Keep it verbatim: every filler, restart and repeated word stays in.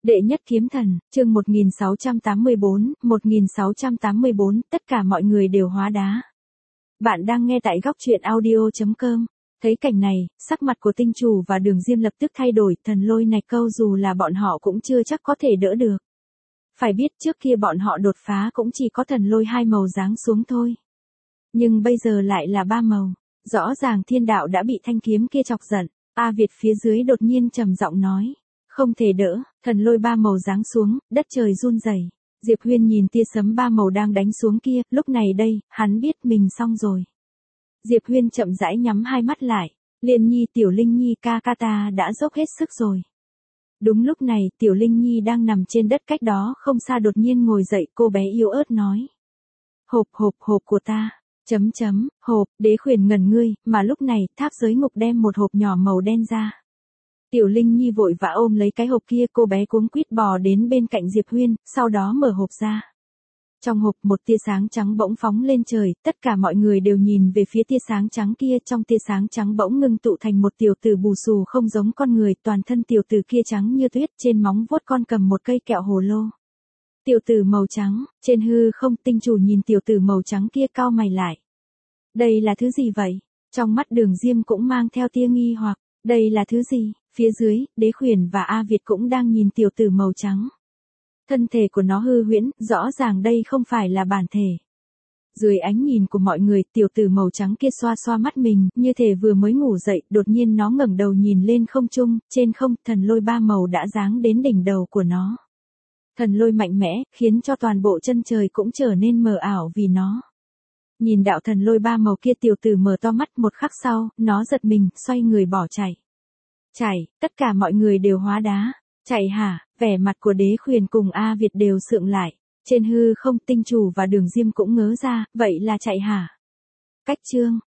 Đệ nhất kiếm thần, chương một nghìn sáu trăm tám mươi tư, một nghìn sáu trăm tám mươi tư, tất cả mọi người đều hóa đá. Bạn đang nghe tại góc truyện audio chấm com. Thấy cảnh này, sắc mặt của Tinh Chủ và Đường Diêm lập tức thay đổi, thần lôi này câu dù là bọn họ cũng chưa chắc có thể đỡ được. Phải biết trước kia bọn họ đột phá cũng chỉ có thần lôi hai màu giáng xuống thôi. Nhưng bây giờ lại là ba màu, rõ ràng thiên đạo đã bị thanh kiếm kia chọc giận. A Việt phía dưới đột nhiên trầm giọng nói. Không thể đỡ, thần lôi ba màu giáng xuống, đất trời run rẩy. Diệp Huyên nhìn tia sấm ba màu đang đánh xuống kia, lúc này đây, hắn biết mình xong rồi. Diệp Huyên chậm rãi nhắm hai mắt lại, Liên Nhi Tiểu Linh Nhi ca ca ta đã dốc hết sức rồi. Đúng lúc này, Tiểu Linh Nhi đang nằm trên đất cách đó không xa đột nhiên ngồi dậy, cô bé yếu ớt nói. Hộp hộp hộp của ta, chấm chấm, hộp, Đế Khuyển ngẩn ngươi, mà lúc này, tháp giới ngục đem một hộp nhỏ màu đen ra. Tiểu Linh Nhi vội vã ôm lấy cái hộp kia, cô bé cuống quýt bò đến bên cạnh Diệp Huyên, sau đó mở hộp ra. Trong hộp một tia sáng trắng bỗng phóng lên trời, tất cả mọi người đều nhìn về phía tia sáng trắng kia, trong tia sáng trắng bỗng ngưng tụ thành một tiểu tử bù xù không giống con người, toàn thân tiểu tử kia trắng như tuyết, trên móng vuốt con cầm một cây kẹo hồ lô. Tiểu tử màu trắng, trên hư không. Tinh Chủ nhìn tiểu tử màu trắng kia cau mày lại. Đây là thứ gì vậy? Trong mắt Đường Diêm cũng mang theo tia nghi hoặc, đây là thứ gì? Phía dưới, Đế Khuyển và A Việt cũng đang nhìn tiểu tử màu trắng. Thân thể của nó hư huyễn, rõ ràng đây không phải là bản thể. Dưới ánh nhìn của mọi người, tiểu tử màu trắng kia xoa xoa mắt mình, như thể vừa mới ngủ dậy, đột nhiên nó ngẩng đầu nhìn lên không trung, trên không, thần lôi ba màu đã giáng đến đỉnh đầu của nó. Thần lôi mạnh mẽ, khiến cho toàn bộ chân trời cũng trở nên mờ ảo vì nó. Nhìn đạo thần lôi ba màu kia, tiểu tử mở to mắt, một khắc sau, nó giật mình, xoay người bỏ chạy. Chạy, tất cả mọi người đều hóa đá. Chạy hả? Vẻ mặt của Đế Khuyển cùng A Việt đều sượng lại. Trên hư không, Tinh Chủ và Đường Diêm cũng ngớ ra, vậy là chạy hả? Cách chương,